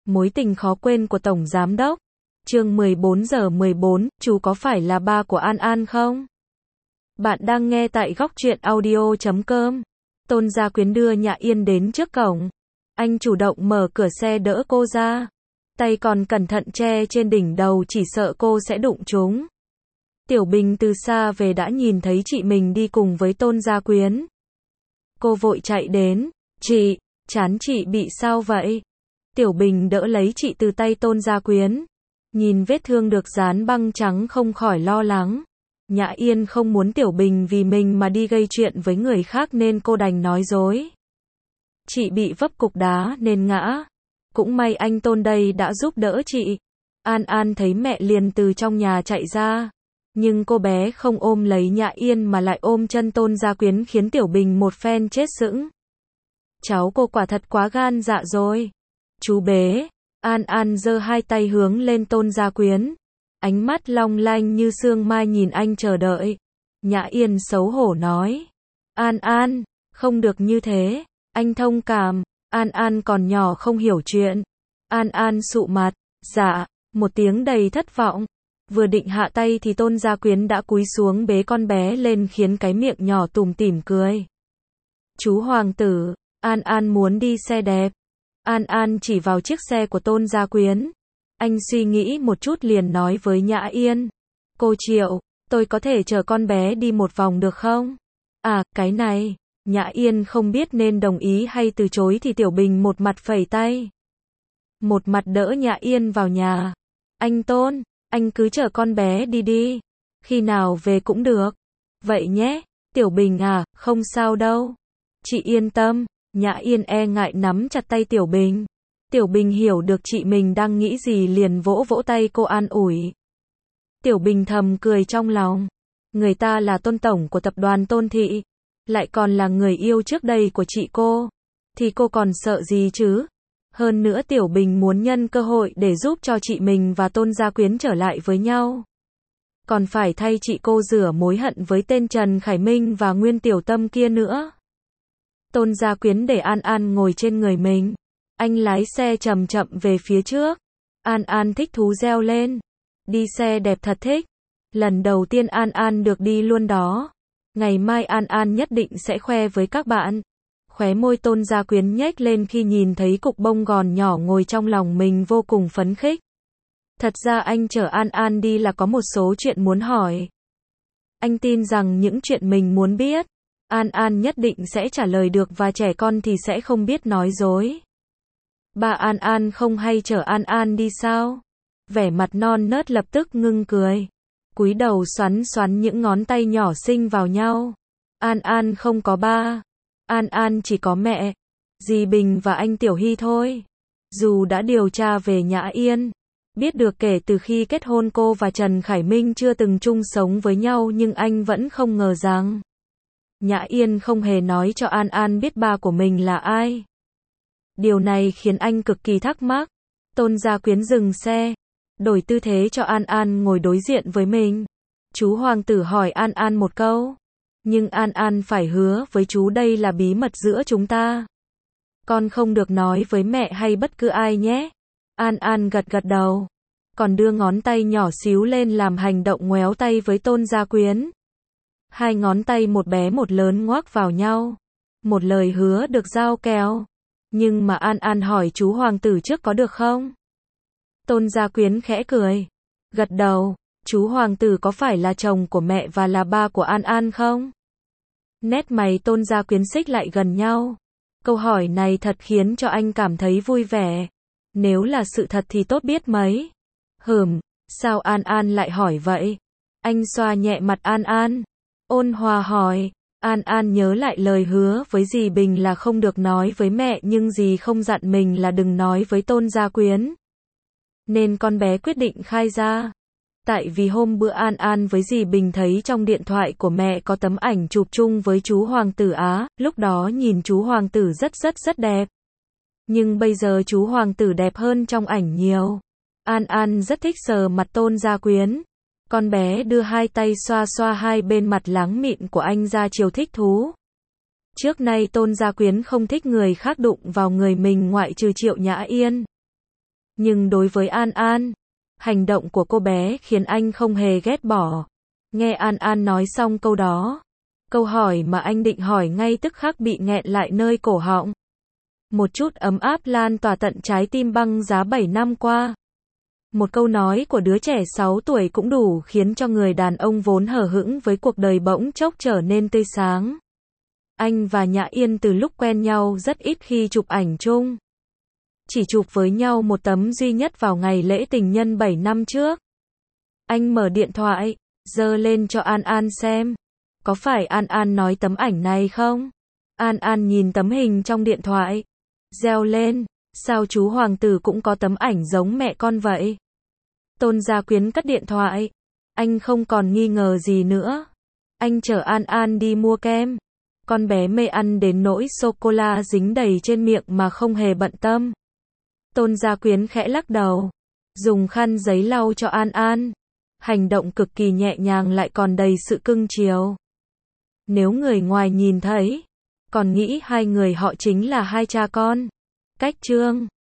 Mối tình khó quên của Tổng Giám Đốc. Chương 14:14, chú có phải là ba của An An không? Bạn đang nghe tại Góc Truyện Audio.com. Tôn Gia Quyến đưa Nhã Yên đến trước cổng. Anh chủ động mở cửa xe đỡ cô ra. Tay còn cẩn thận che trên đỉnh đầu, chỉ sợ cô sẽ đụng trúng. Tiểu Bình từ xa về đã nhìn thấy chị mình đi cùng với Tôn Gia Quyến. Cô vội chạy đến. Chị, trán chị bị sao vậy? Tiểu Bình đỡ lấy chị từ tay Tôn Gia Quyến. Nhìn vết thương được dán băng trắng không khỏi lo lắng. Nhã Yên không muốn Tiểu Bình vì mình mà đi gây chuyện với người khác nên cô đành nói dối. Chị bị vấp cục đá nên ngã. Cũng may anh Tôn đây đã giúp đỡ chị. An An thấy mẹ liền từ trong nhà chạy ra. Nhưng cô bé không ôm lấy Nhã Yên mà lại ôm chân Tôn Gia Quyến khiến Tiểu Bình một phen chết sững. Cháu cô quả thật quá gan dạ rồi. Chú bế. An An giơ hai tay hướng lên Tôn Gia Quyến. Ánh mắt long lanh như sương mai nhìn anh chờ đợi. Nhã Yên xấu hổ nói. An An, không được như thế. Anh thông cảm. An An còn nhỏ không hiểu chuyện. An An sụ mặt. Dạ, một tiếng đầy thất vọng. Vừa định hạ tay thì Tôn Gia Quyến đã cúi xuống bế con bé lên khiến cái miệng nhỏ tủm tỉm cười. Chú Hoàng tử, An An muốn đi xe đẹp. An An chỉ vào chiếc xe của Tôn Gia Quyến. Anh suy nghĩ một chút liền nói với Nhã Yên. Cô Triệu, tôi có thể chở con bé đi một vòng được không? À, cái này. Nhã Yên không biết nên đồng ý hay từ chối thì Tiểu Bình một mặt phẩy tay. Một mặt đỡ Nhã Yên vào nhà. Anh Tôn, anh cứ chở con bé đi đi. Khi nào về cũng được. Vậy nhé. Tiểu Bình à, không sao đâu. Chị yên tâm. Nhã Yên e ngại nắm chặt tay Tiểu Bình. Tiểu Bình hiểu được chị mình đang nghĩ gì liền vỗ vỗ tay cô an ủi. Tiểu Bình thầm cười trong lòng. Người ta là Tôn tổng của tập đoàn Tôn Thị. Lại còn là người yêu trước đây của chị cô. Thì cô còn sợ gì chứ? Hơn nữa Tiểu Bình muốn nhân cơ hội để giúp cho chị mình và Tôn Gia Quyến trở lại với nhau. Còn phải thay chị cô rửa mối hận với tên Trần Khải Minh và Nguyên Tiểu Tâm kia nữa. Tôn Gia Quyến để An An ngồi trên người mình. Anh lái xe chậm chậm về phía trước. An An thích thú reo lên. Đi xe đẹp thật thích. Lần đầu tiên An An được đi luôn đó. Ngày mai An An nhất định sẽ khoe với các bạn. Khóe môi Tôn Gia Quyến nhếch lên khi nhìn thấy cục bông gòn nhỏ ngồi trong lòng mình vô cùng phấn khích. Thật ra anh chở An An đi là có một số chuyện muốn hỏi. Anh tin rằng những chuyện mình muốn biết, An An nhất định sẽ trả lời được và trẻ con thì sẽ không biết nói dối. Bà An An không hay chở An An đi sao? Vẻ mặt non nớt lập tức ngưng cười. Cúi đầu xoắn xoắn những ngón tay nhỏ xinh vào nhau. An An không có ba. An An chỉ có mẹ, dì Bình và anh Tiểu Hy thôi. Dù đã điều tra về Nhã Yên, biết được kể từ khi kết hôn cô và Trần Khải Minh chưa từng chung sống với nhau nhưng anh vẫn không ngờ rằng Nhã Yên không hề nói cho An An biết ba của mình là ai. Điều này khiến anh cực kỳ thắc mắc. Tôn Gia Quyến dừng xe, đổi tư thế cho An An ngồi đối diện với mình. Chú Hoàng tử hỏi An An một câu. Nhưng An An phải hứa với chú đây là bí mật giữa chúng ta. Con không được nói với mẹ hay bất cứ ai nhé. An An gật gật đầu. Còn đưa ngón tay nhỏ xíu lên làm hành động ngoéo tay với Tôn Gia Quyến. Hai ngón tay một bé một lớn ngoác vào nhau. Một lời hứa được giao kèo. Nhưng mà An An hỏi chú Hoàng tử trước có được không? Tôn Gia Quyến khẽ cười. Gật đầu. Chú Hoàng tử có phải là chồng của mẹ và là ba của An An không? Nét mày Tôn Gia Quyến xích lại gần nhau. Câu hỏi này thật khiến cho anh cảm thấy vui vẻ. Nếu là sự thật thì tốt biết mấy. Sao An An lại hỏi vậy? Anh xoa nhẹ mặt An An. Ôn hòa hỏi. An An nhớ lại lời hứa với dì Bình là không được nói với mẹ nhưng dì không dặn mình là đừng nói với Tôn Gia Quyến. Nên con bé quyết định khai ra. Tại vì hôm bữa An An với dì Bình thấy trong điện thoại của mẹ có tấm ảnh chụp chung với chú Hoàng tử Á, lúc đó nhìn chú Hoàng tử rất đẹp. Nhưng bây giờ chú Hoàng tử đẹp hơn trong ảnh nhiều. An An rất thích sờ mặt Tôn Gia Quyến. Con bé đưa hai tay xoa xoa hai bên mặt láng mịn của anh ra chiều thích thú. Trước nay Tôn Gia Quyến không thích người khác đụng vào người mình ngoại trừ Triệu Nhã Yên. Nhưng đối với An An, hành động của cô bé khiến anh không hề ghét bỏ. Nghe An An nói xong câu đó, câu hỏi mà anh định hỏi ngay tức khắc bị nghẹn lại nơi cổ họng. Một chút ấm áp lan tỏa tận trái tim băng giá 7 năm qua. Một câu nói của đứa trẻ 6 tuổi cũng đủ khiến cho người đàn ông vốn hờ hững với cuộc đời bỗng chốc trở nên tươi sáng. Anh và Nhã Yên từ lúc quen nhau rất ít khi chụp ảnh chung. Chỉ chụp với nhau một tấm duy nhất vào ngày lễ tình nhân 7 năm trước. Anh mở điện thoại, giơ lên cho An An xem. Có phải An An nói tấm ảnh này không? An An nhìn tấm hình trong điện thoại, reo lên, sao chú hoàng tử cũng có tấm ảnh giống mẹ con vậy? Tôn Gia Quyến cất điện thoại, anh không còn nghi ngờ gì nữa. Anh chở An An đi mua kem. Con bé mê ăn đến nỗi sô-cô-la dính đầy trên miệng mà không hề bận tâm. Tôn Gia Quyến khẽ lắc đầu, dùng khăn giấy lau cho An An. Hành động cực kỳ nhẹ nhàng lại còn đầy sự cưng chiều. Nếu người ngoài nhìn thấy, còn nghĩ hai người họ chính là hai cha con. Cách chương